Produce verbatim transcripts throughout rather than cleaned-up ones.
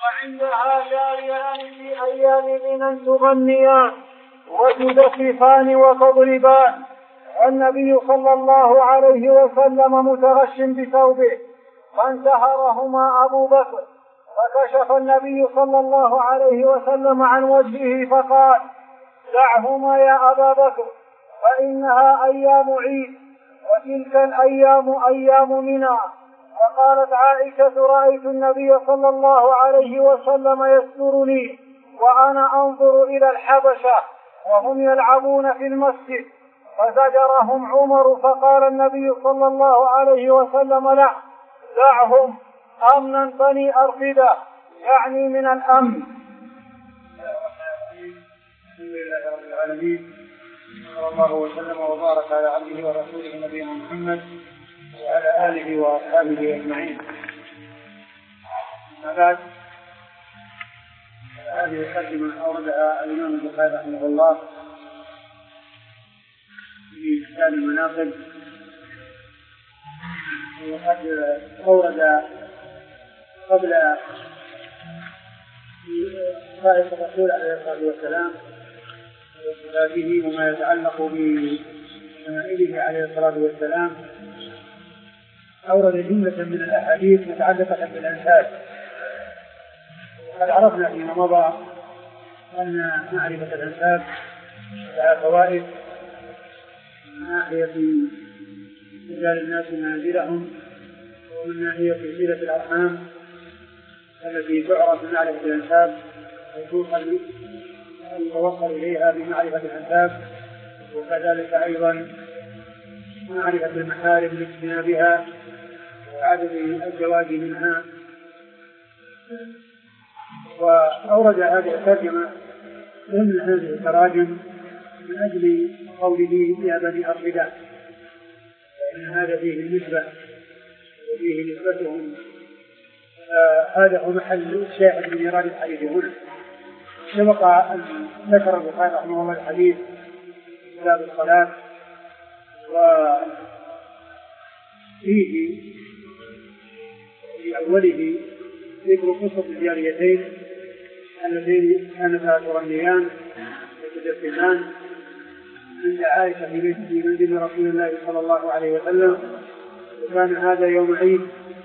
وعندها جاريان في أيام منى تغنيان وتزففان وتضربان، والنبي صلى الله عليه وسلم متغش بثوبه فانتهرهما أبو بكر، فكشف النبي صلى الله عليه وسلم عن وجهه فقال: دعهما يا أبا بكر فإنها أيام عيد، وتلك الأيام أيام منى. وقالت عائشة: رأيت النبي صلى الله عليه وسلم يسترني وأنا أنظر إلى الحبشة وهم يلعبون في المسجد، فزجرهم عمر، فقال النبي صلى الله عليه وسلم: لا، دعهم، أمنا بني أرفدة، يعني من الأمن. الحمد لله رب العالمين، صلى الله وسلم وبارك على عبده ورسوله نبينا محمد وعلى آله وأصحابه أجمعين. أما بعد، هذه الترجمة أوردها الإمام البخاري رحمه الله في كتاب المناقب، وقد أورد قبل خائف الرسول عليه الصلاة والسلام وصفاته وما يتعلق بشمائله عليه الصلاة والسلام، أورد جملة من الأحاديث متعلقة بالأنساب. وقد عرفنا فيما مضى أن معرفة الأنساب لها فوائد من ناحية رجال الناس منازلهم، ومن ناحية صلة الأرحام التي تعرف بمعرفة الأنساب ويتوصل إليها بمعرفة الأنساب، وكذلك أيضا معرفة المحارم لاجتنابها وعدم الزواج منها. وأورد هذه الترجمة ضمن هذه التراجم من أجل قوله يا بني أرفدة، فإن هذا فيه النسبة وفيه نسبتهم. هذا هو محل الشاهد من إيراد الحديث هنا. سبق أن ذكر البخاري رحمه الله الحديث في كتاب الصلاة، وفيه في أوله ذكر قصة الجاريتين اللذين كانتا تغنيان وتجسدان عند عائشة في بيت في منزل رسول الله صلى الله عليه وسلم، وكان هذا يوم عيد،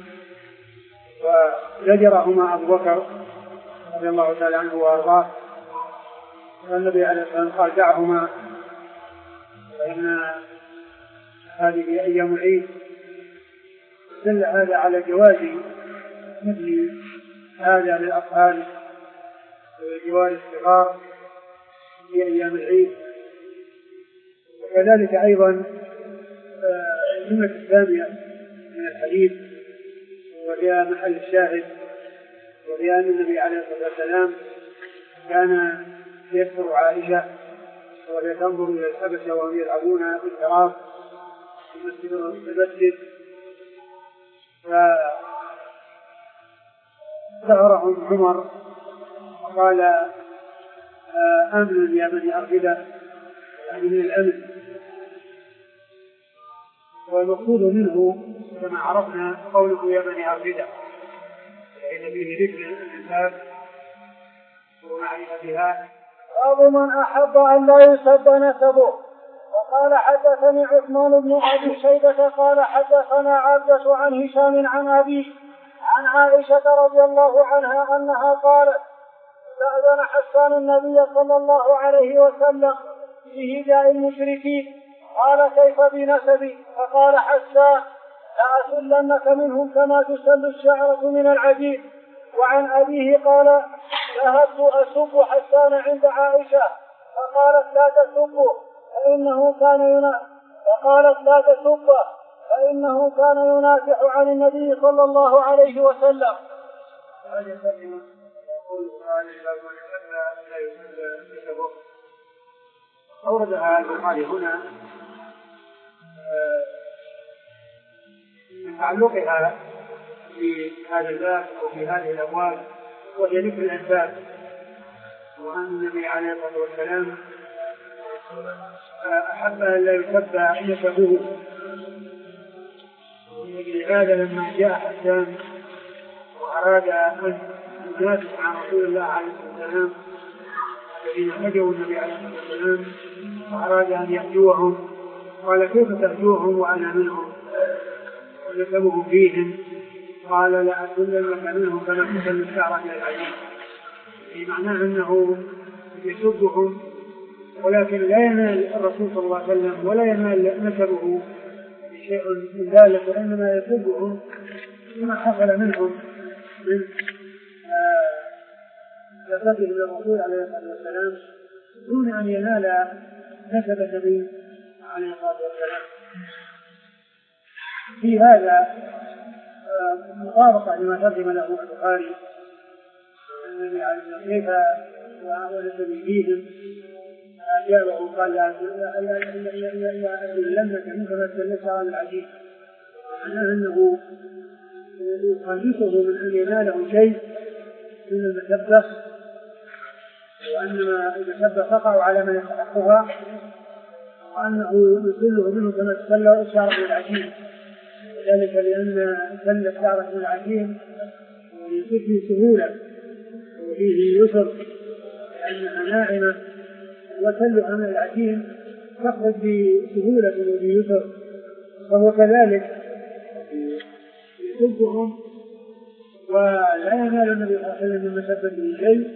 وزجرهما أبو بكر رضي الله تعالى عنه وأرضاه، والنبي عليه الصلاة والسلام قال: دعهما فإن هذه أيام العيد. دل هذا على جواز مثل هذا للأطفال وجواز الصغار في أيام العيد. وكذلك أيضا الجملة الثانية من الحديث وهي محل الشاهد، وهي أن النبي عليه الصلاة والسلام كان يذكر عائشة وهي تنظر إلى الحبشة وهم يلعبون في الحراب في المسجد، فسأرهم عمر وقال: آمن يا بني أرفدة، يعني من الأمن. والمقصود منه كما عرفنا قوله يا بني أرفدة، فإن فيه ذكر الإنسان ومعرفتها. باب من أحب أن لا يسب نسبه. وقال: حدثني عثمان بن أبي شيبة قال حدثنا عبدة عن هشام عن أبيه عن عائشة رضي الله عنها أنها قالت: استأذن حسان النبي صلى الله عليه وسلم في هداء المشركين، قال: كيف بنسبي؟ فقال حسان: لأسلنك منهم كما تسل الشعرة من العجين. وعن أبيه قال: ذهبت أسب حسان عند عائشة فقالت: لا تسبه فإنه كان ينافح فقالت لا تسبه فإنه كان ينافح عن النبي صلى الله عليه وسلم. أوردها البخاري هنا من تعلقها في هذا الباب وفي هذه الأبواب، وهي ذكر الأنساب، وأن النبي عليه الصلاة والسلام أحب أن لا يسب نسبه. لهذا لما جاء حسان وأراد أن الناس مع رسول الله عليه الصلاة والسلام الذين هجوا النبي عليه الصلاة والسلام وأراد أن يهجوهم، قال كيف تهجوهم وأنا منهم ونسبهم فيهم؟ قال لا أكلنك منهم كما تسل الشعر إلى العجين، في معناه أنه يسبهم ولكن لا ينال الرسول صلى الله عليه وسلم ولا ينال نسبه بشيء من ذلك، وإنما يسبهم بما حصل منهم من نسبه للرسول عليه الصلاة والسلام دون أن ينال نسب النبي عليه الصلاة والسلام. في هذا مطابقة لما ترجم له البخاري كيف ونسبه فيهم، أجابه قال لا أكلنك منك ما تسلت على العجيب، معناه أنه يخلصه من أن يناله شيء من المسبة، وأنما المسبة تقع على من يستحقها، وأنه يسله منه كما تسلى الشعر من العجين، ذلك لأن سل الشعر من العجين يصير فيه سهولة وفيه يسر لأنها ناعمة، وسلها من العجين تخرج بسهولة وبيسر، فهو كذلك يسبهم ولا ينال النبي صلى الله عليه وسلم من مسبته شيء.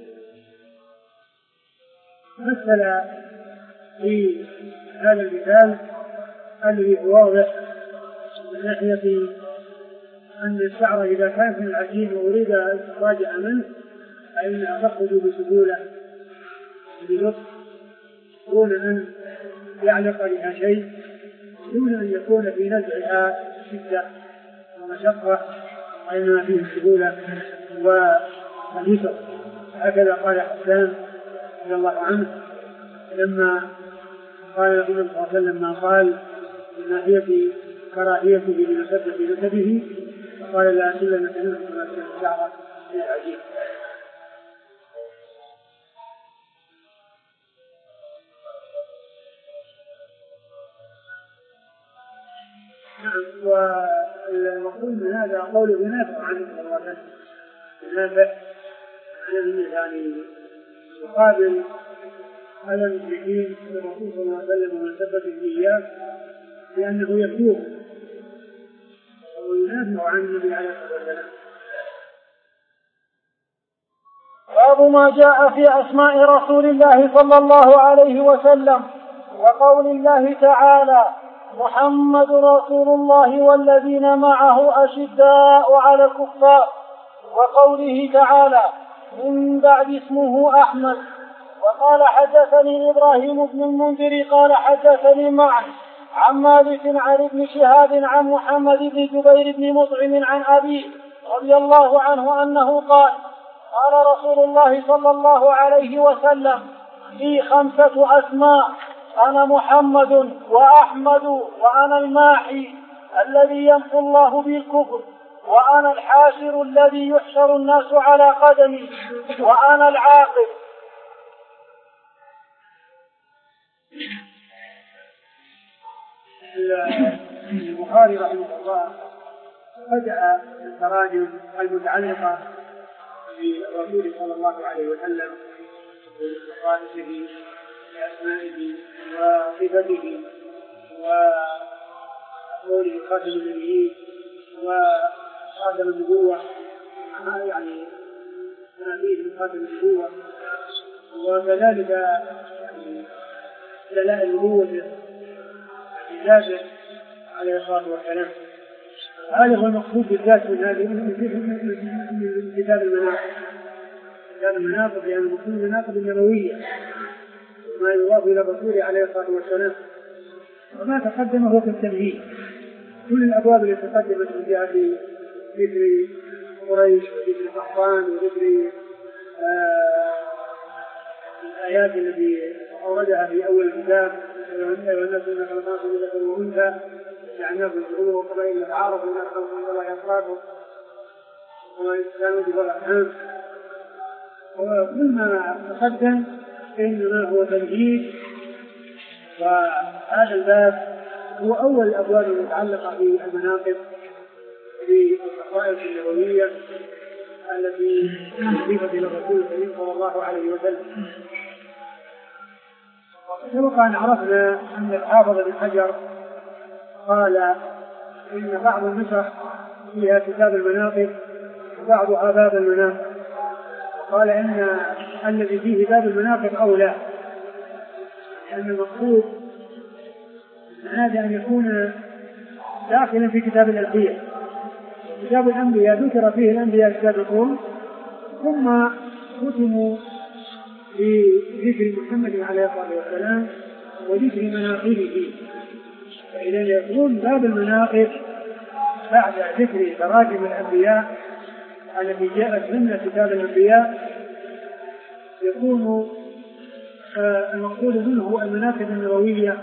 مثل في هذا المثال الذي هو واضح من ناحية أن الشعر إذا كان من العجين وأريد استخراجها منه فإنها تخرج بسهولة بلطف دون أن يعلق بها شيء، دون أن يكون في نزعها شدة ومشقة، وإنما فيه سهولة واليسر. هكذا قال حسان رضي الله عنه لما قال النبي صلى الله عليه وسلم ما قال من ناحية كراهيته لمسبة نسبه، فقال لا أكلنك منه كما تسل الشعر من العجين. نعم، والمقصود من هذا قوله ينافع عنه صلى الله عليه وسلم، ينافع يعني يقابل على المشركين الرسول صلى الله عليه وسلم ومن ثبت إياه لأنه يكفوه وينافع عن النبي عليه الصلاة والسلام. باب ما جاء في أسماء رسول الله صلى الله عليه وسلم وقول الله تعالى محمد رسول الله والذين معه أشداء على الكفار، وقوله تعالى من بعد اسمه أحمد. وقال حدثني إبراهيم بن المنذر قال حدثني معا عن مالك عن ابن شهاب عن محمد بن جبير بن مطعم عن أبيه رضي الله عنه أنه قال قال رسول الله صلى الله عليه وسلم في خمسة أسماء أنا محمد وأحمد وأنا الماحي الذي يمحو الله به الكفر، وأنا الحاشر الذي يحشر الناس على قدمي، وأنا العاقب. البخاري رحمه الله بدأ بالتراجم المتعلقة بالرسول صلى الله عليه وسلم وخصائصه بأسمائه وصفته وقوله خاتم النبيين وخاتم النبوة، يعني ما فيه من خاتم النبوة، وكذلك يعني دلائل النبوة ذاته عليه الصلاة والسلام. هذا هو المقصود بالذات من هذه من كتاب المناقب. كتاب المناقب يعني المقصود المناقب النبوية ما يضاف إلى الرسول عليه الصلاة والسلام، وما تقدم هو في التمهيد. كل الأبواب التي تقدمت من جهة ذكر قريش وذكر قحطان وذكر آه الآيات التي أوردها في أول الكتاب والناس من خلقات ذكر وأنثى جعلناكم شعوبا وقبائل لتعارفوا إن أكرمكم عند الله أتقاكم وإسلام بالأرحام، وكل ما تقدم إنما هو تمهيد. وهذا الباب هو أول الأبواب المتعلقة بالمناقب بالخصائص النبوية التي أضيفت إلى الرسول الكريم صلى الله عليه وسلم. سبق أن عرفنا أن الحافظ بن حجر قال إن بعض النسخ فيها كتاب المناقب وبعضها باب المناقب، قال إن الذي فيه باب المناقب أولى، لأن المقصود هذا أن يكون داخلا في كتاب الأنبياء. كتاب الأنبياء ذكر فيه الأنبياء السابقون ثم ختموا بذكر محمد عليه الصلاة والسلام وذكر مناقبه، فإذا يكون باب المناقب بعد ذكر تراجم الأنبياء التي جاءت ضمن كتاب الأنبياء يكون المقصود منه المناقب النبوية،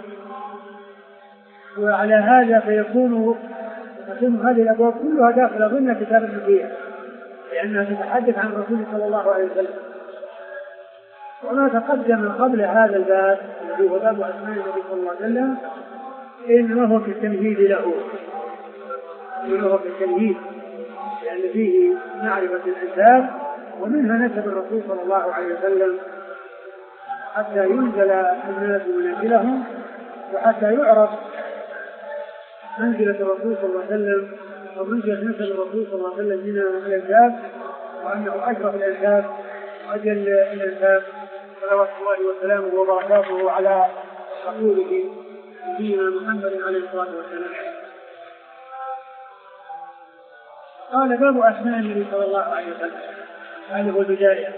وعلى هذا فيكون تكون هذه الأبواب كلها داخلة ضمن كتاب الأنبياء لأنها تتحدث عن الرسول صلى الله عليه وسلم. وما تقدم قبل هذا الباب الذي هو باب أسماء النبي صلى الله عليه وسلم إنما هو في التمهيد له، إنما هو في التمهيد لأن فيه معرفة الأنساب ومنها نسب الرسول صلى الله عليه وسلم حتى ينزل الناس منازلهم وحتى يعرف منزلة الرسول صلى الله عليه وسلم ومنزلة نسب الرسول صلى الله عليه وسلم من الأنساب وأنه أشرف الأنساب وأجل الأنساب صلوات الله وسلامه وبركاته على رسوله نبينا محمد عليه الصلاة والسلام. قال باب أسماء النبي صلى الله عليه وسلم، هذا هو البداية.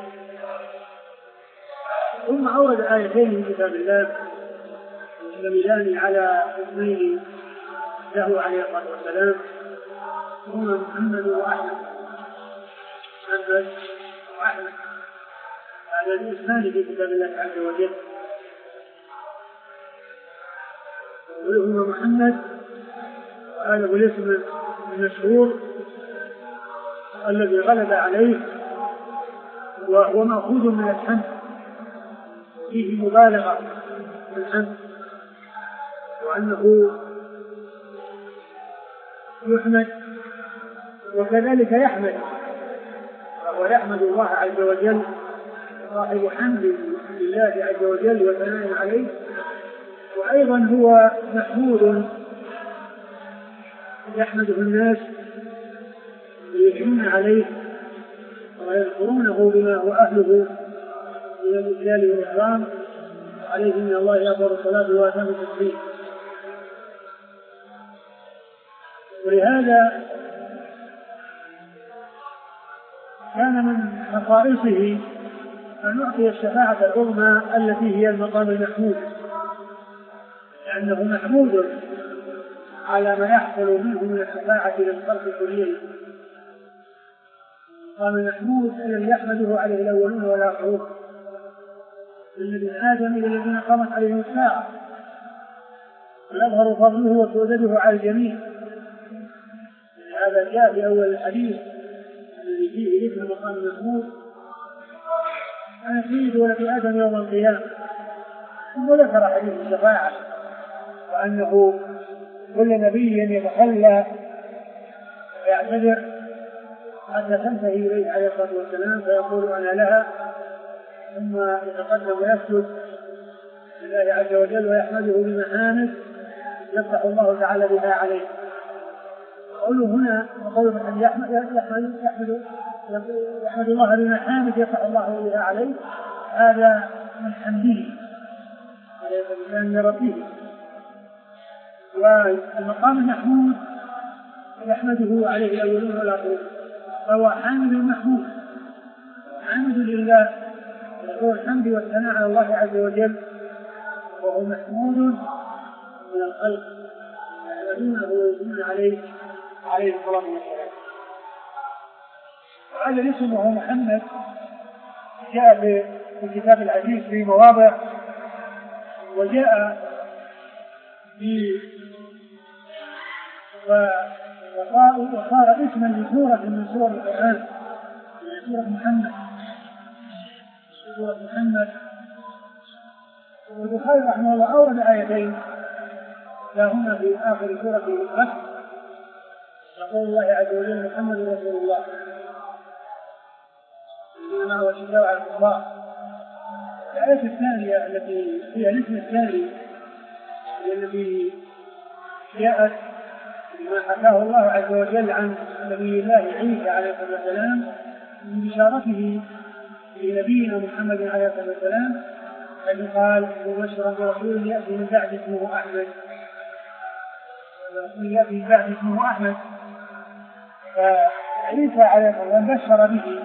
ثم أورد آيتين من كتاب الله يدلان على اسمين له عليه الصلاة والسلام هما محمد وأحمد. محمد وأحمد هذا الاسمان في كتاب الله عز وجل، وهما محمد وهذا هو الاسم المشهور الذي غلب عليه وهو مأخوذ من الحمد، فيه مبالغة في الحمد وأنه يحمد وكذلك يحمد، وهو يحمد الله عز وجل صاحب حمد لله عز وجل وثناء عليه، وأيضا هو محمود يحمده الناس ويثنون عليه ويذكرونه بما هو أهله من الإجلال والإكرام، عليه من الله يغفر الصلاة وأتم التسليم. ولهذا كان من خصائصه أن يعطي الشفاعة العظمى التي هي المقام المحمود، لأنه محمود على ما يحصل منه من الشفاعة للخلق كلهم. المقام المحمود الذي يحمده عليه الأولون والآخرون من آدم إلى الذين قامت عليهم الساعة، ويظهر فضله وسؤدده على الجميع. هذا جاء في أول الحديث الذي فيه ذكر مقام محمود أنا سيد ولد آدم يوم القيامة، ثم ذكر حديث الشفاعة وأنه كل نبي يتخلى ويعتذر حتى تنتهي إليه عليه الصلاة والسلام فيقول أنا لها، ثم يتقدم ويسجد لله عز وجل ويحمده بمحامد يفتح الله تعالى بها عليه. قوله هنا وقوله أن يحمد يحمد يحمد يحمد الله بمحامد يفتح الله بها عليه، هذا من حمده عليه الإنسان ربه. والمقام المحمود يحمده عليه الأولون والآخرون، فهو حامد محمود حامد لله وهو الحمد والثناء على الله عز وجل، وهو محمود من الخلق يحمدونه ويثنون عليه عليه الصلاة والسلام. وهذا الاسم وهو محمد جاء في كتاب العزيز في مواضع، وجاء في وصار اسما لسورة من سور القرآن، سورة محمد سورة محمد. والبخاري رحمه الله أورد آيتين لهما في آخر سورة الفتح، يقول الله عز وجل محمد رسول الله، إنما هو الشفاء على الكفار. الآية الثانية التي هي الاسم الثاني الذي جاءت بما حكاه الله عز وجل عن نبي الله عيسى عليه الصلاة والسلام من بشارته لنبينا محمد عليه الصلاة والسلام، حيث قال مبشرا برسول يأتي من بعد اسمه أحمد يأتي من بعد اسمه أحمد. فعيسى عليه الصلاة والسلام بشر به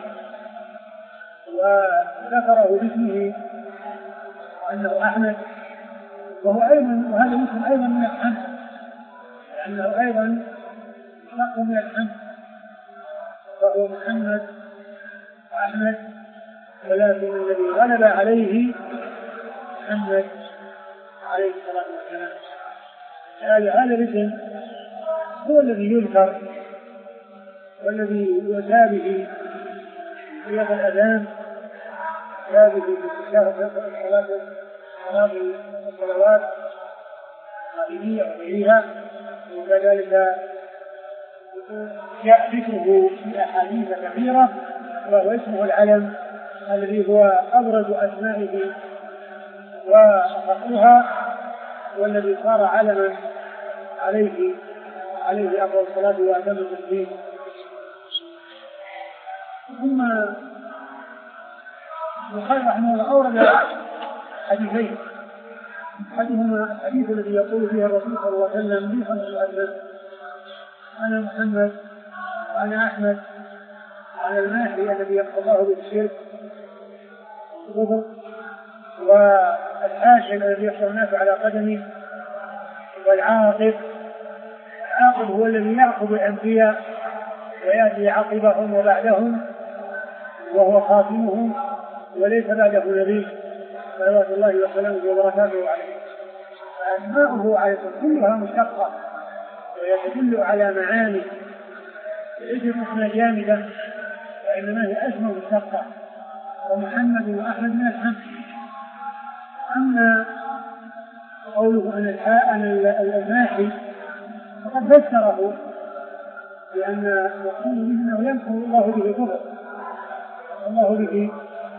وذكره باسمه أنه أحمد، وهو أيضا وهذا اسم أيضا من الحمد، لأنه أيضا شق من الحمد، فهو محمد أحمد، ولكن الذي غلب عليه محمد عليه الصلاة والسلام. هذا الاسم هو الذي يذكر والذي يؤتى به في الأذان، يؤتى به في صلاة الصلوات القائمية وغيرها، وكذلك جاء ذكره في أحاديث كثيرة، وهو اسمه العلم الذي هو أبرز أسمائه وأخصها، والذي صار علما عليه عليه أفضل الصلاة وأتم التسليم. ثم البخاري رحمه الله أورد حديثين، أحدهما الحديث الذي يقول فيه الرسول صلى الله عليه وسلم لي خمس أسماء: أنا محمد، وأنا أحمد، وأنا الماحي الذي يقضى الله بالشرك، والحاشر الذي يحشر الناس على قدمه، والعاقب. العاقب هو الذي يعقب الأنبياء ويأتي عقبهم وبعدهم وهو خاتمهم وليس بعده نبي صلوات الله وسلامه وبركاته عليه. فأسماؤه عليه كلها مشتقة ويدل على معاني، ليست اسمها جامدة وإنما هي أسماء مشتقة، ومحمد وأحمد من الحمد. أما قوله أن الماحي فقد فسره لأن يقول إنه يمحو الله به الكفر، الله به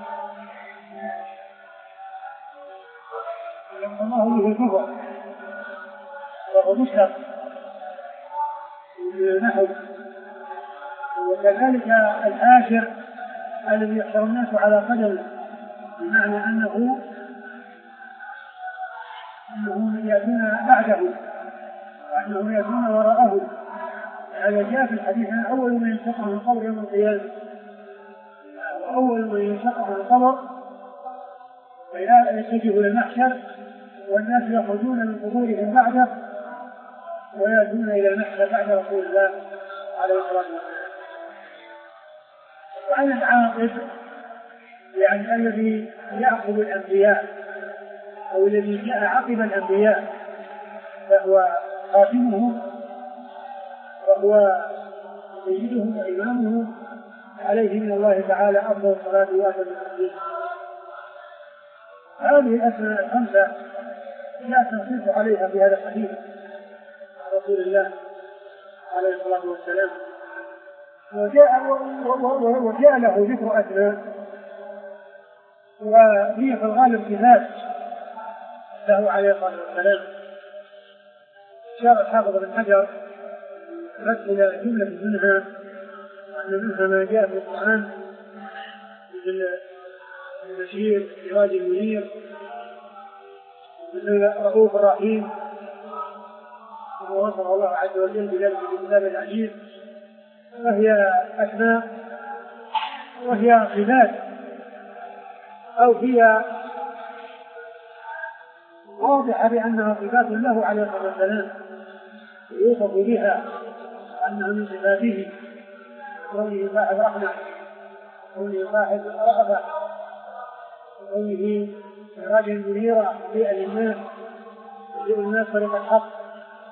الله به الكفر، وهو مشتق من النحو. وكذلك الحاشر الذي يحشر الناس على قدمه، بمعنى أنه أنهم يأتون بعده وأنهم يأتون وراءه. هذا جاء في الحديث أن أول من ينشق عن القبر يوم القيامة، وأول من ينشق عن القبر يتجه للمحشر، والناس يخرجون من قبورهم بعده ويأتون إلى المحشر بعد رسول الله عليه الصلاة والسلام. وعن العاقب يعني الذي يعقب الأنبياء أو الذي جاء عقب الأنبياء، فهو خاتمه وهو سيدهم وإمامهم، عليه من الله تعالى أفضل الصلاة وأتم التسليم. هذه الأسماء الخمسة لا تنصف عليها في هذا الحديث رسول الله عليه الصلاة والسلام، وجاء, وجاء له ذكر أسماء وهي في الغالب صفات له عليه الصلاة والسلام. شار الحافظ بن حجر مثل جملة منها أن منها ما جاء في القرآن مثل البشير سراج المنير، مثل رؤوف الرحيم، ووصف الله عز وجل بذلك في الكتاب العزيز. فهي أسماء وهي صفات، أو هي واضحة بأنها صفات له عليه الصلاة والسلام يوصف بها أنها من صفاته، كونه صاحب رحمة، كونه صاحب رأفة، كونه سراجا منيرا مضيئا للناس، يضيء الناس طريق الحق.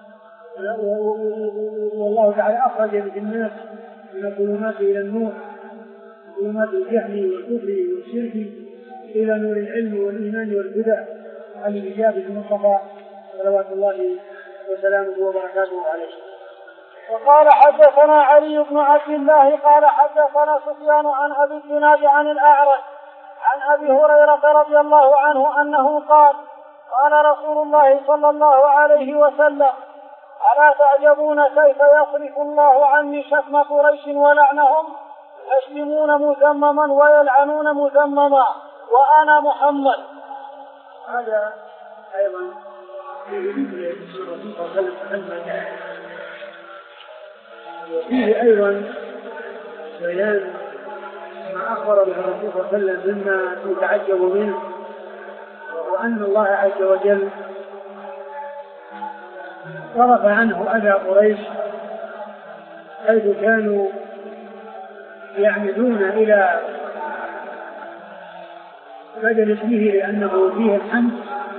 والله تعالى أخرج به الناس من الظلمات إلى النور، ظلمات الجهل والكفر والشرك إلى نور العلم والإيمان والهدى، عن الإجابة المصطفى صلوات الله وسلامه وبركاته عليه. وقال حدثنا علي بن عبد الله قال حدثنا سفيان عن أبي الزناد عن الأعرج عن أبي هريرة رضي الله عنه أنه قال قال رسول الله صلى الله عليه وسلم ألا تعجبون كيف يصرف الله عني شتم قريش ولعنهم يشتمون مذمما ويلعنون مذمما وأنا محمد. هذا أيضا وفيه أيضا بيان ما أخبر به الرسول صلى الله عليه وسلم مما يتعجب منه، وأن الله عز وجل صرف عنه أذى قريش حيث كانوا يعمدون إلى بدل اسمه لأنه فيه الحمد،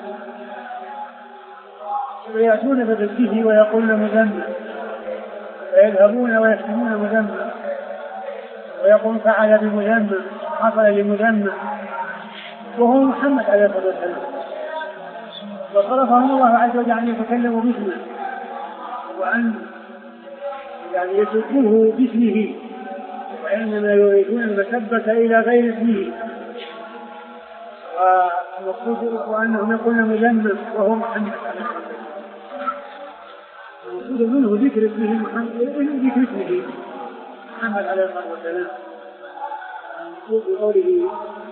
ويأتون بدله ويقولون مذمم، ويذهبون ويشتمون مذمم، ويقول فعل بمذمم حصل لمذمم، وهو محمد عليه الصلاة والسلام. وصرفهم الله عز وجل أن يتكلموا باسمه وأن يعني يسبوه باسمه، وإنما يريدون المسبة إلى غير اسمه، والمقصود وأنهم يقولون مذمم وهو محمد عليه الصلاة والسلام. المقصود منه ذكر اسمه محمد، ذكر اسمه محمد عليه الصلاة والسلام. المقصود بقوله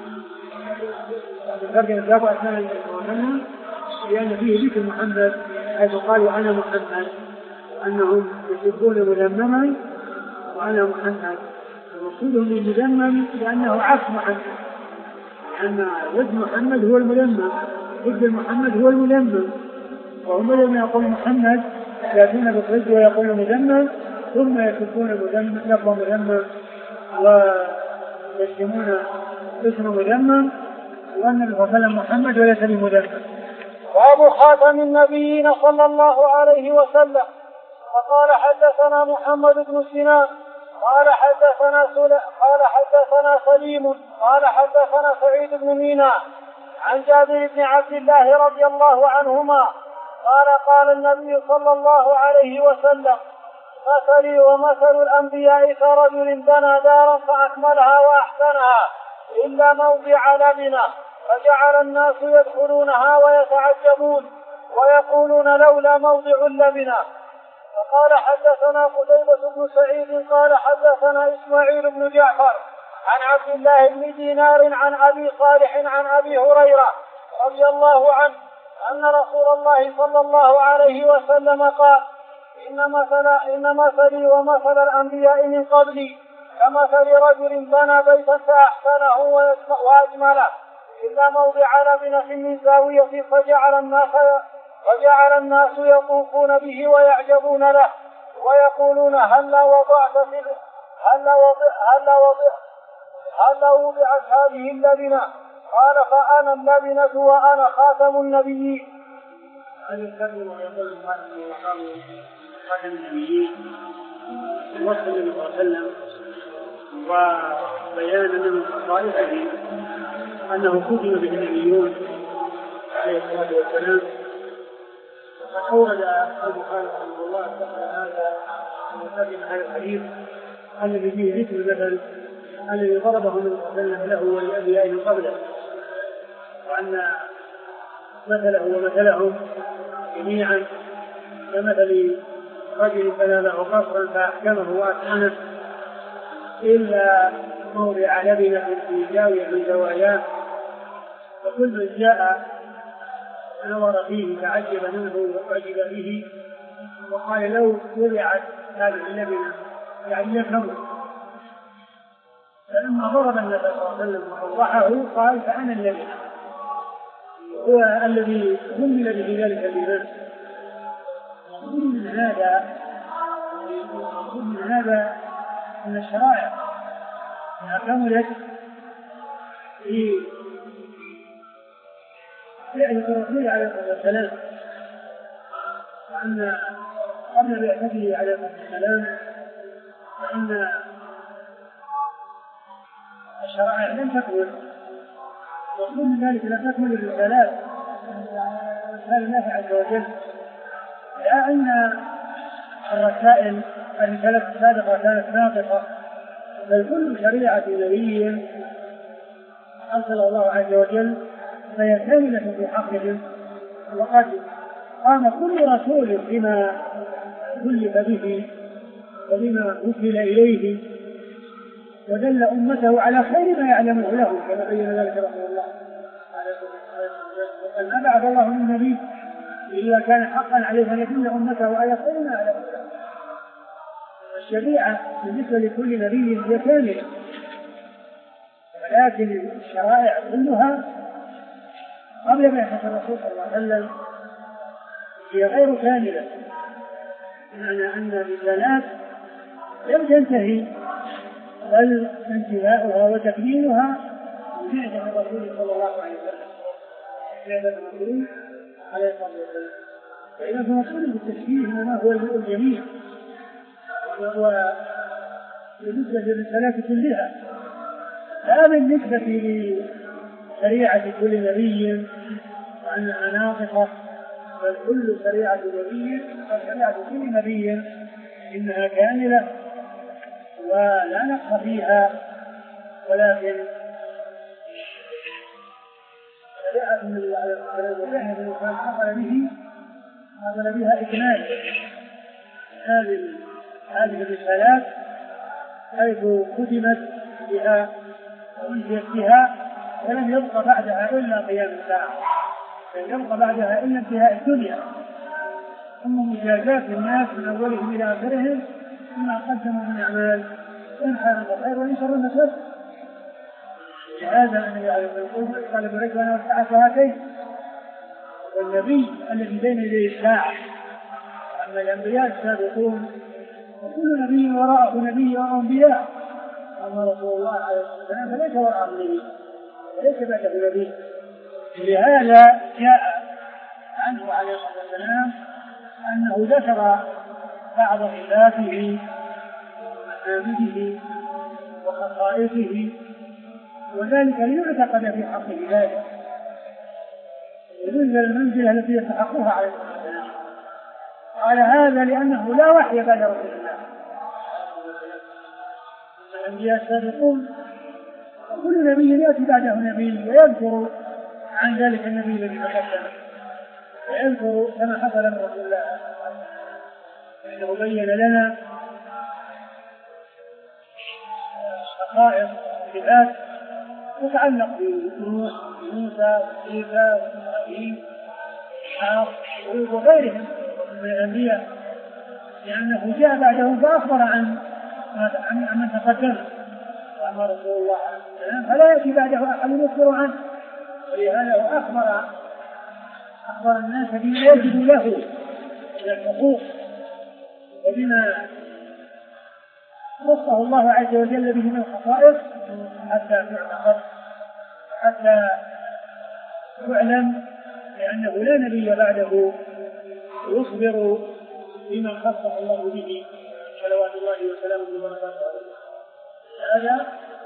ترجم الكتاب أثناء المسلم لأن فيه ذكر محمد حيث قالوا أنا محمد، وأنهم يسبون مذمما وأنا محمد. المقصود من مذمم لأنه عكس محمد، لأن ضد محمد هو المذمم، ضد محمد هو المذمم، وهم لما يقول محمد يأتون بالضد ويقولون مذمم ثم يسبون مذمم لفظ مذمم ويشتمون اسم مذمم، وأن النبي صلى الله عليه وسلم محمد وليس بمذمم. باب خاتم النبيين صلى الله عليه وسلم. وقال حدثنا محمد بن سنان قال حدثنا سل... قال حدثنا سليم قال حدثنا سعيد بن مينا عن جابر بن عبد الله رضي الله عنهما قال قال النبي صلى الله عليه وسلم مثلي ومثل الأنبياء كرجل بنى دارا فأكملها وأحسنها إلا موضع لبنة، فجعل الناس يدخلونها ويتعجبون ويقولون لولا موضع اللبنة. فقال حدثنا قتيبة بن سعيد قال حدثنا إسماعيل بن جعفر عن عبد الله بن دينار عن أبي صالح عن أبي هريرة رضي الله عنه أن رسول الله صلى الله عليه وسلم قال إن مثل إن مثلي ومثل الأنبياء من قبلي كمثل رجل بنى بيتا فأحسنه وأجمله إلا موضع لبنة من زاوية فجعل الناس وجعل الناس يطوفون به ويعجبون له ويقولون هلا وضعت في هلا وضع هلا وضع هلا وضعت هذه اللبنة؟ قال فأنا اللبنة وأنا خاتم النبيين. هذا الكلام ويقول خاتم النبيين وصف النبي صلى الله عليه وسلم وبيان من خصائصه أنه ختم به النبيون عليه الصلاة والسلام. فأورد البخاري رحمه الله هذا وترجم هذا الحديث الذي فيه ذكر المثل الذي ضربه النبي صلى الله عليه وسلم له ولأنبيائه قبله، وأن مثله ومثلهم جميعا كمثل رجل بنى له قصرا فأحكمه وأتقنه إلا موضع لبنة في زاوية من زواياه، فكل من جاء نظر فيه تعجب منه وأعجب به وقال لو وضعت هذه اللبنة يعني يفهمه. فلما ضرب النبي صلى الله عليه وسلم ووضحه قال فأنا اللبنة، هو الذي همل به ذلك الإيمان. ومن هذا ومن هذا من الشرائع ما كملت في فعل الرسول عليه الصلاة والسلام، وأن قبل بعثته عليه الصلاة والسلام فإن الشرائع لم تكمل، وكل ذلك لا تكمل الرسالات رسالة الله عز وجل، لا أن الرسائل الرسالة السابقة كانت ناطقة، بل كل شريعة نبي أرسل الله عز وجل فهي كاملة في حقهم. وقد قام كل رسول بما كلف به وبما وكل إليه، ودل أمته على خير ما يعلمه له، كما بين ذلك رسول الله عليه الصلاة والسلام. ما بعث الله من نبي إلا كان حقا عليه أن يدل أمته على خير ما يعلمه له. الشريعة بالنسبة لكل نبي هي كاملة، ولكن الشرائع كلها قبل بعثة الرسول صلى الله عليه وسلم هي غير كاملة، بمعنى أن الرسالات لم تنتهي، بل انتهاؤها وتكميلها ببعثة الرسول صلى الله عليه وسلم. بعثة الرسول عليه الصلاة والسلام. فإذا فنقول بالتشبيه ما هو الجميع، وهو بالنسبة للرسالات كلها، لا بالنسبة لشريعة كل نبي وأنها ناقصة، بل كل شريعة نبي وشريعة كل نبي إنها كاملة ولا نقص فيها، ولكن شريعة الإنسان حصل به حصل بها إكمال هذه هذه الرسالات، حيث ختمت بها وانتهت بها، ولم يبق بعدها إلا قيام الساعة، لم يبق بعدها إلا انتهاء الدنيا، ثم مجازات الناس من أولهم إلى آخرهم بما قدموا من أعمال، إن كان خير وإن شر فشر. لهذا النبي عليه الصلاة والسلام قال بريت وأنا والساعة هاتين، والنبي الذي بين يدي الساعة. أما الأنبياء السابقون وكل نبي وراءه نبي وأنبياء، أما رسول الله عليه الصلاة والسلام فليس وراءه نبي وليس بعده نبي. لهذا جاء عنه عليه الصلاة والسلام أنه ذكر بعض صفاته ومحامده وخصائصه، وذلك ليعتقد في حقه ذلك وينزل المنزلة التي يستحقها عليه الصلاة والسلام. قال هذا لأنه لا وحي بعد رسول الله. الأنبياء السابقون وكل نبي يأتي بعده نبي ويذكر عن ذلك النبي الذي تقدم، ويذكر كما حصل من رسول الله فإنه بين لنا خصائص صفات تتعلق بنوح وموسى وعيسى وإبراهيم وإسحاق وغيرهم من الأنبياء، لأنه جاء بعدهم فأخبر عن عن من تقدم. وأما رسول الله عليه السلام فلا يأتي بعده أحد يخبر عنه، ولهذا هو أخبر أخبر الناس بما يجب له من الحقوق وبما خصه الله عز وجل به من الخصائص، حتى يعتقد حتى يعلم لأنه لا نبي بعده يخبر بما خصه الله به صلوات الله وسلامه وبركاته عليه. هذا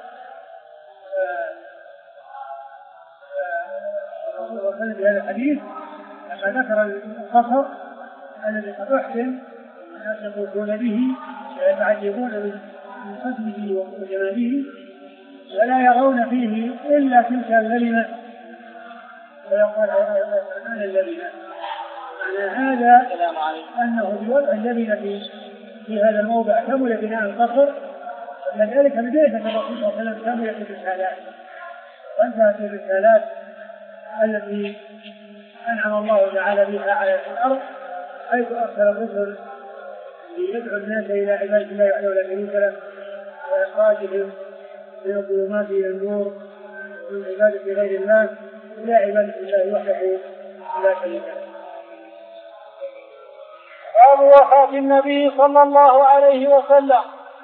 الرسول وسلم بهذا الحديث لما ذكر القصر الذي قد أحسن الناس يطوفون به ويتعجبون من حسنه وجماله ولا يرون فيه إلا تلك الكلمة، ويقال أنا اللبنة. معنى هذا أنه بوضع اللبنة في هذا الموضع كمل بناء القصر، وكذلك بداية الرسول صلى الله عليه وسلم كملت الرسالات وانتهت الرسالات التي أنعم الله تعالى بها على الأرض، حيث أرسل الرسل ليدعو الناس إلى عبادة الله وحده لا شريك له وإخراجهم من الظلمات إلى النور من عبادة غير الله إلى عبادة الله وحده لا شريك له. باب وفاة النبي صلى الله عليه وسلم.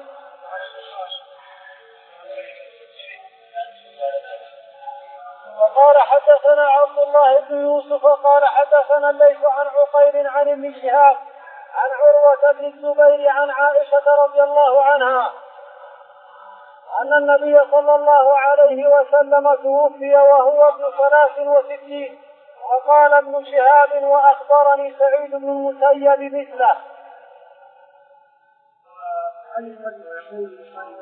وقال حدثنا عبد الله بن يوسف قال حدثنا الليث عن عقيل عن ابن شهاب عن عروة بن الزبير عن عائشة رضي الله عنها أن النبي صلى الله عليه وسلم توفي وهو ابن ثلاث وستين. وقال ابن شهاب وأخبرني سعيد بن المسيب مثله. ويقول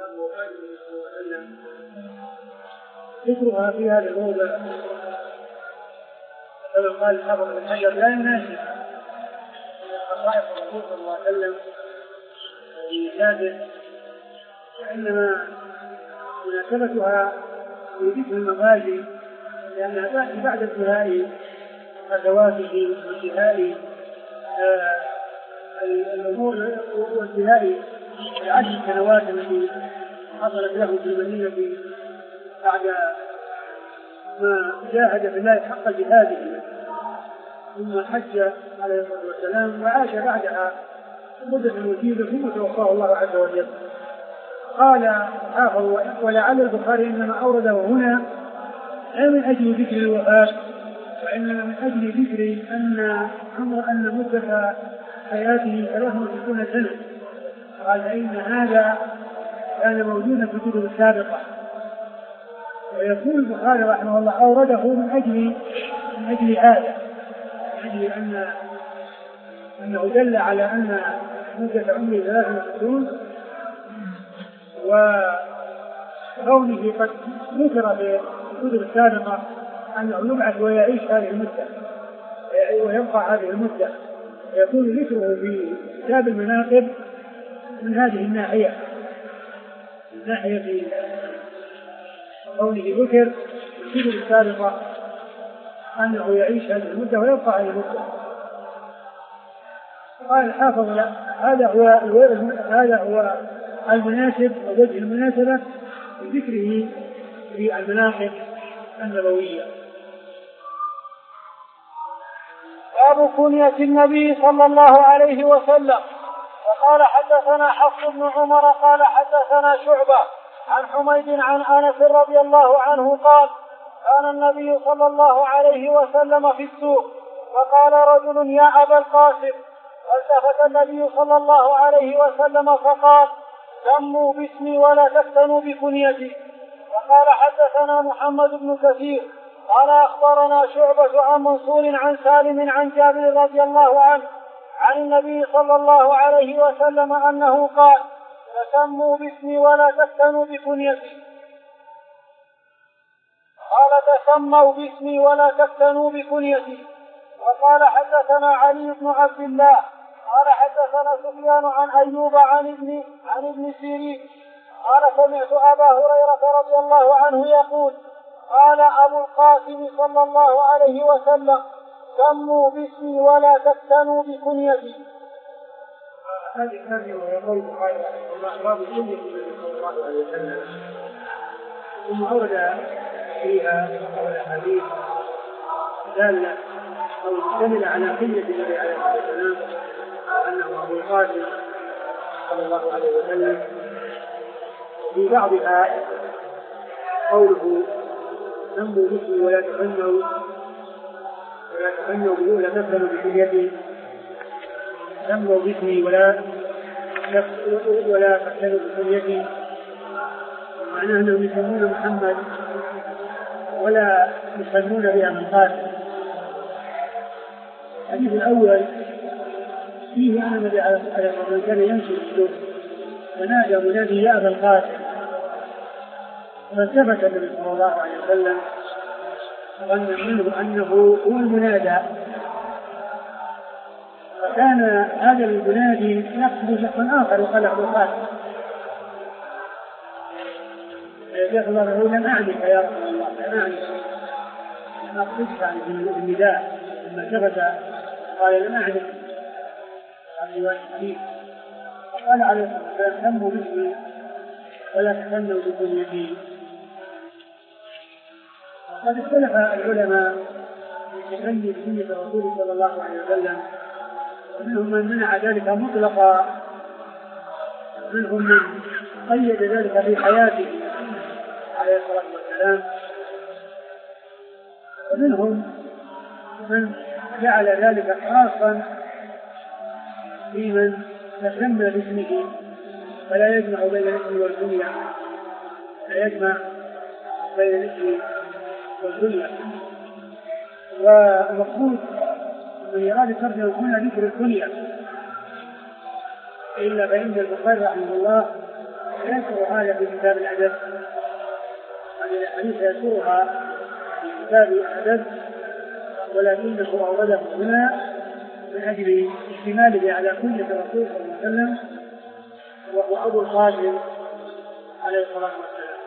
ذكرها في هذا الموضع كما قال الحافظ بن حجر لا يناسب خصائص الرسول صلى الله عليه وسلم بإيجاده، وإنما مناسبتها في ذكر المغازي لأنها تأتي بعد انتهاء غزواته وانتهاء الأمور وانتهاء العشر سنوات التي حصلت له في المدينة بعد ما جاهد في الله حق جهاده، ثم حج عليه الصلاة والسلام وعاش بعدها مدة وجيزة ثم توفاه الله عز وجل. قال حافظ ولعل البخاري إنما أورده هنا لا من أجل ذكر الوفاة وإنما من أجل ذكر أن أمر أن مدة حياته ثلاثة وستون سنة. قال إن هذا كان موجودا في الكتب السابقة، ويقول البخاري رحمه الله أورده من أجل من أجل هذا، من أجل أن أنه دل على أن مدة عمره ثلاثة وستون، وكونه قد ذكر في الكتب السابقة أنه يبعث ويعيش هذه المدة ويبقى هذه المدة، ويكون ذكره في كتاب المناقب من هذه الناحية، من ناحية كونه ذكر في الكتب السابقة أنه يعيش هذه المدة ويبقى هذه المدة. قال الحافظ لا، هذا هو هذا هو المناسب ووجه المناسبة لذكره في المناقب النبوية. باب كنية النبي صلى الله عليه وسلم. وقال حدثنا حفص بن عمر قال حدثنا شعبة عن حميد عن أنس رضي الله عنه قال كان النبي صلى الله عليه وسلم في السوق فقال رجل يا أبا القاسم، فالتفت النبي صلى الله عليه وسلم فقال سموا باسمي ولا تفتنوا بكنيتي. وقال حدثنا محمد بن كثير قال أخبرنا شعبة عن منصور عن سالم عن جابر رضي الله عنه عن النبي صلى الله عليه وسلم أنه قال تسموا باسمي ولا تفتنوا بكنيتي. قال تسموا باسمي ولا تفتنوا بكنيتي. وقال حدثنا علي بن عبد الله قال حدثنا سفيان عن أيوب عن ابن عن ابن سيرين قال سمعت أبا هريرة رضي الله عنه يقول قال أبو القاسم صلى الله عليه وسلم سموا باسمي ولا تفتنوا بكنيتي. هذه كلمة ويقول البخاري رحمه الله باب كنية النبي صلى الله عليه وسلم، ثم أورد فيها الحديث دالة أو مشتملة على كنية النبي عليه الصلاة والسلام أنه أبو القاسم صلى الله عليه وسلم. في بعضها قوله سموا باسمي ولا تفنوا ولا تفنوا ولا تفتنوا بكنيتي، سموا باسمي ولا ولا تفتنوا بكنيتي، معناه أنهم يسمون محمد ولا يسمون بها من قاسم. الحديث الأول فيه أن النبي عليه الصلاة والسلام كان يمشي في السوق ونادى منادي يا أبا القاسم، فالتفت النبي صلى الله عليه وسلم ظن منه أنه هو المنادى، فكان هذا المنادي يقصد شخصا آخر وقال أبو القاسم، فيقول له لم أعنك يا رسول الله، لم أعنك، لم أقصدك عن النداء. لما التفت قال لم أعنك عن رواية الحديث، فقال عليه الصلاة والسلام سموا باسمي ولا تفنوا بكنيتي. وقد اختلف العلماء في تفني بكنية الرسول صلى الله عليه وسلم، ومنهم من منع ذلك مطلقا، ومنهم من قيد ذلك في حياته عليه الصلاة والسلام، ومنهم من جعل ذلك خاصا في من تسمى باسمه فلا يجمع بين الاسم والكنية، لا يجمع بين الاسم والكنية. والمقصود من يراد ترجمة هنا ذكر الكنية، إلا فإن البخاري رحمه الله يذكر هذا في كتاب الأدب، هذه الأحاديث يذكرها في كتاب الأدب، ولكنه أورده هنا من أجل اشتماله على كل الرسول صلى الله عليه وسلم، وهو أبو القاسم عليه الصلاة والسلام.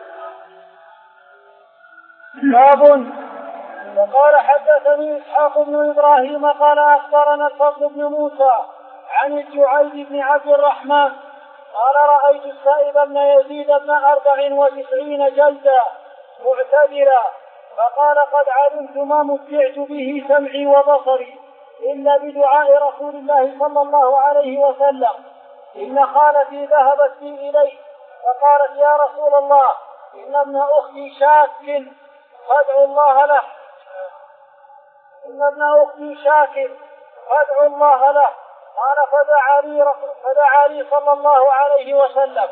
باب. وقال حدثني إسحاق بن إبراهيم قال أخبرنا الفضل بن موسى عن الجعيد بن عبد الرحمن قال رأيت السائب بن يزيد بن أربع وتسعين جلدا معتدلا فقال قد علمت ما متعت به سمعي وبصري إلا بدعاء رسول الله صلى الله عليه وسلم. إن خالتي ذهبت بي إليه فقالت يا رسول الله إن ابن أختي شاك فادعوا الله له إن ابن أختي شاك فادعوا الله له. قال فدعا لي, فدعا لي صلى الله عليه وسلم.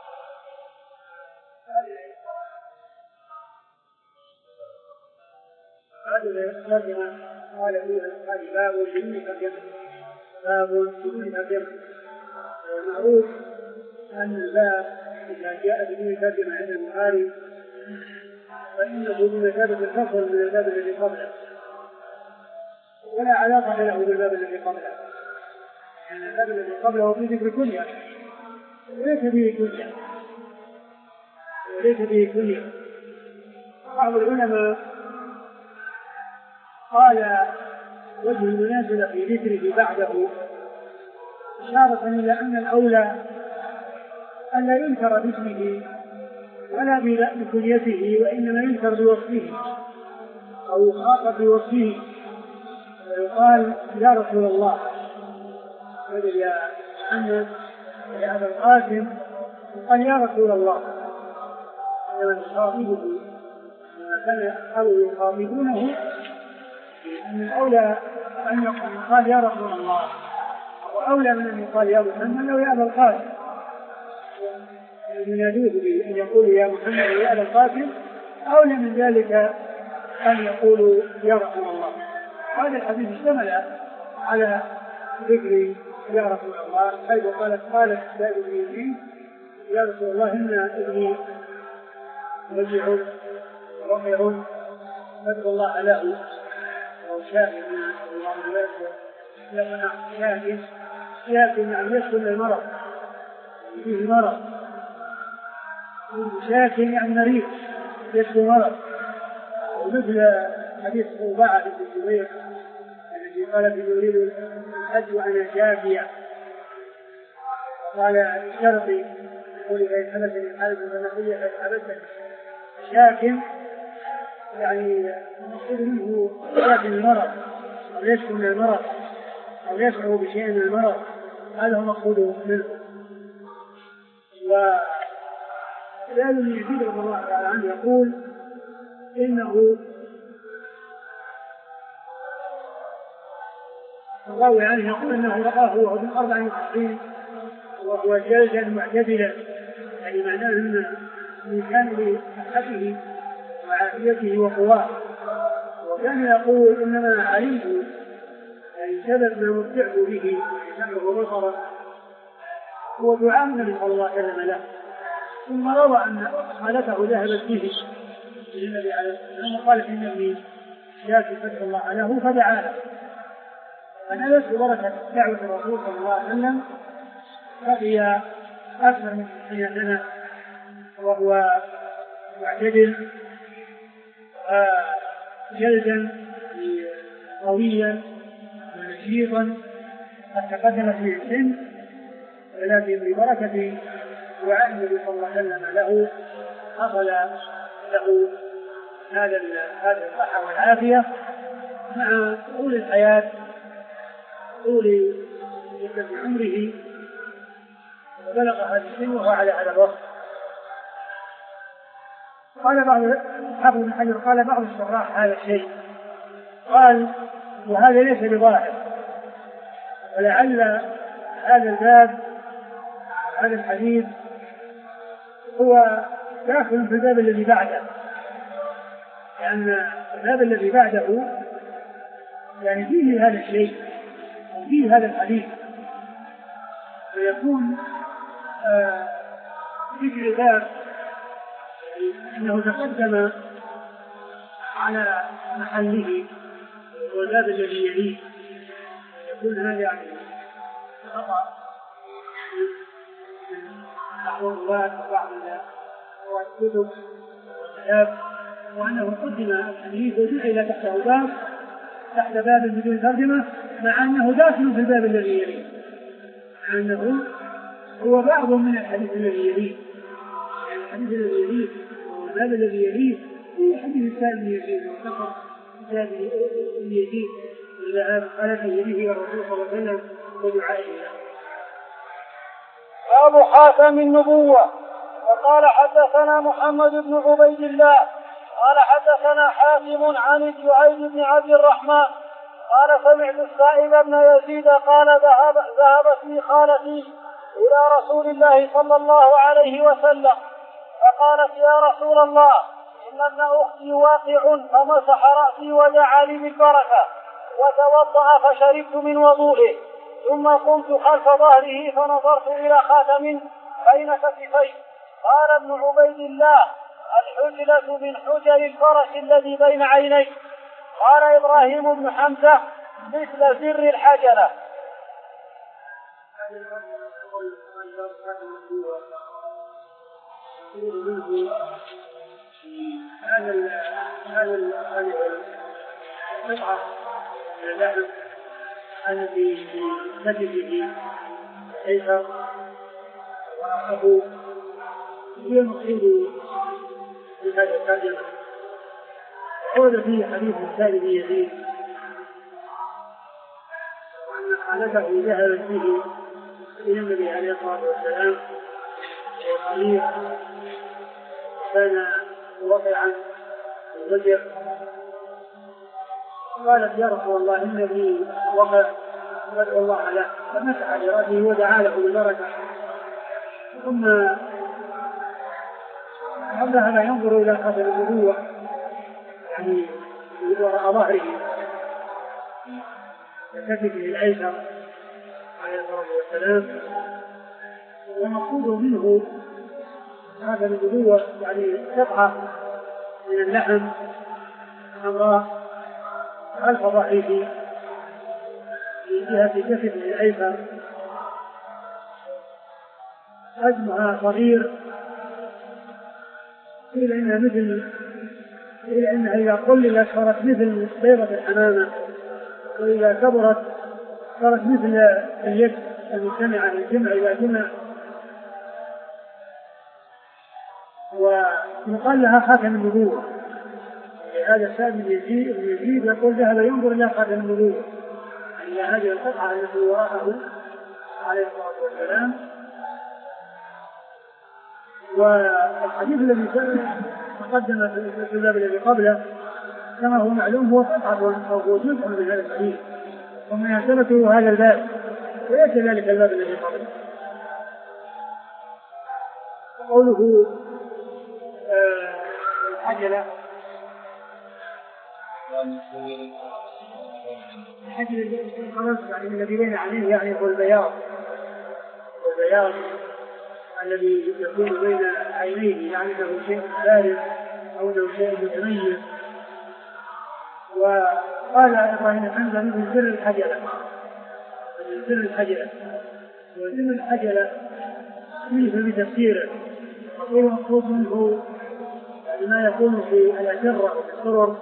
هذه الترجمة قال فيها البخاري باب بدون ترجمة، باب بدون ترجمة. معروف أن الباب إذا جاء بدون ترجمة عند البخاري فإنه بمثابة الفصل من الباب الذي قبله، ولا علاقة له بالباب الذي قبله، يعني الباب الذي قبله في ذكر كلها وليس به كلها وليس به كلها. بعض العلماء قال وجه المناسبة في ذكره بعده إشارة إلى أن الأولى أن لا ينكر باسمه ولا بكليته، وإنما ينكر بوصفه أو يخاطب بوصفه، ويقال يا رسول الله بدل يا محمد يا أبا القاسم قال يا رسول الله، إنما يخاطبه ما كان أصحابه يخاطبونه، أن الأولى أن يقال يا رسول الله، وأولى من أن يقال يا محمد أو يا أبا القاسم، ينادوه بأن يقولوا يا محمد يا أبا القاسم، أولى من ذلك أن يقولوا يا رسول الله. هذا الحديث اشتمل على ذكر يا رسول الله، حيث قالت قالت لا ابني يا رسول الله إن ابني رجع رمع فادعو الله له وشاهد الله له شاهد لكن أن يسكن المرض فيه مرض شاكن يعني مريض يسكن مرض، ومثل حديث رباعة بن الزبير الذي قال في يريد الحج وأنا شاكية، قال الشرطي يقول إذا حدثني حالة المناخية فحدثني شاكن يعني المقصود منه شاكن المرض أو يشكو من المرض أو يشعر بشيء من المرض، هذا هو مقصود منه. ولذلك يزيد رضي الله تعالى عنه يقول إنه الراوي عنه يقول إنه رآه وهو من أربع وتسعين وهو جلدا معتدلا، يعني معناه أن كان لصحته وعافيته وقواه، وكان يقول إنما علمت يعني سبب ما متعت به سمعه وبصره هو دعاء النبي صلى الله عليه وسلم له، ثم روى أن حالته ذهبت به للنبي عليه الصلاة والسلام وقال إن ابني شاكي فتح الله له فدعا له، فنالت بركة دعوة الرسول صلى الله عليه وسلم بقي أكثر من ستين سنة وهو معتدل جلدا قويا ونشيطا قد تقدم فيه السن، ولكن ببركة دعاء النبي صلى الله عليه وسلم له حصل له هذا هذه الصحة والعافية مع طول الحياة طول مدة عمره، وبلغ هذا السن وهو على هذا الوقت. قال بعض حافظ بن حجر قال بعض الشراح هذا الشيء، قال وهذا ليس بظاهر، ولعل هذا الباب هذا الحديث هو داخل في الباب الذي بعده، لأن الباب الذي بعده يعني فيه هذا الشيء وفيه هذا الحديث، فيكون ذكر باب أنه تقدم على محله والباب الذي يليه، يكون هذا يعني خطأ بعض الرواة وبعض الكتب والكتاب، وأنه قدم الحديث وجعل تحته باب تحت باب بدون ترجمة، مع أنه داخل في الباب الذي يليه، مع أنه هو بعض من الحديث الذي يليه. الحديث الذي يليه والباب الذي يليه هو حديث السائل بن يزيد وسفر كتاب ابن يزيد إلى قال في يده الرسول صلى الله عليه وسلم ودعائه له. باب خاتم النبوة. وقال حدثنا محمد بن عبيد الله قال حدثنا حاتم عن الجعيد بن عبد الرحمن قال سمعت السائب بن يزيد قال ذهب ذهبت لي خالتي إلى رسول الله صلى الله عليه وسلم فقالت يا رسول الله إن ابن أختي واقع، فمسح رأسي ودعا لي بالبركة وتوضأ فشربت من وضوئه، ثم قمت خلف ظهره فنظرت إلى خاتم بين كتفيه. قال ابن عبيد الله الحجلة من حجر الفرس الذي بين عينيه. قال إبراهيم بن حمزة مثل زر الحجلة. هذا هذا القطعة من اللحم الذي في كتفه أيسر وأخذه هي المقصود في هذا الترجمة. قول فيه حديث السائل بن يزيد وأن خالته ذهبت به إلى النبي عليه الصلاة والسلام وصغير كان وقعا وزجر، قالت يا رسول الله إن ابني وقع وادعو الله له، فمسح برأسه ودعا له بالبركة، ثم ذهب ينظر إلى خاتم النبوة يعني وراء ظهره كتفه الأيسر عليه الصلاة والسلام، والمقصود منه هذا النبوة يعني قطعة من اللحم حمراء خلف ظهره في جهة كتفه الأيسر، حجمها صغير، قيل إنها مثل قيل إنها إذا قللت صارت مثل بيضة الحمامة، وإذا كبرت صارت مثل اليد المجتمعة الجمع إلى جمع، ويقال لها خاتم النبوة. هذا السائل بن يزيد يقول ذهب ينظر إلى خاتم النبوة، إلى هذه القطعة التي وراءه عليه الصلاة والسلام. والحديث الذي تقدم في الباب الذي قبله كما هو معلوم هو قطعة أو جزء من هذا الحديث ومناسبته هذا الباب وليس ذلك الباب الذي قبله. قوله الحجلة الحجلة يعني الذي بين عينيه يعني هو البياض والبياض الذي يكون بين عينيه يعني له شيء بارد أو له شيء متميز. وقال إبراهيم حمزة من سر الحجلة من سر الحجلة وسر الحجلة فيه بتفسيره، وقيل مقصود منه ما يكون في الأسرة والسرر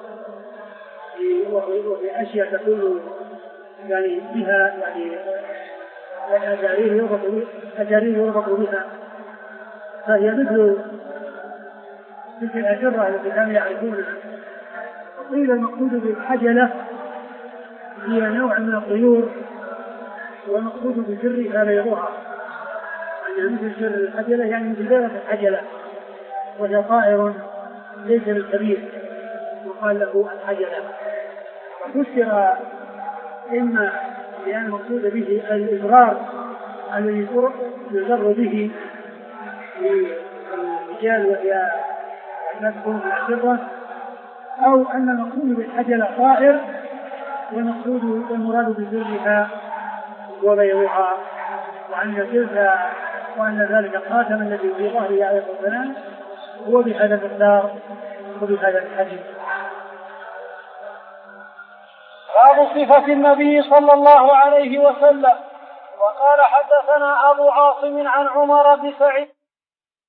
وفي أشياء تكون يعني بها يعني الأجارير يربط أجارير يربط بها، فهي مثل تلك الأسرة التي كانوا يعرفونها. وقيل المقصود بالحجلة هي نوع من الطيور، والمقصود بسرها بيضها، يعني مثل سر الحجلة يعني مثل بيضة الحجلة، وهي طائر ليس بالكبير وقال له الحجلة. وفسر إما لأن المقصود به الإصغار الذي يضر به للرجال وهي تكون في السرة، أو أن المقصود بالحجلة طائر والمقصود والمراد بسرها وبيضها وأن تلك وأن ذلك الخاتم الذي في ظهره عليه الصلاة والسلام هو بهذا المقدار وبهذا الحجم. باب صفة النبي صلى الله عليه وسلم. وقال حدثنا أبو عاصم عن عمر بن سعيد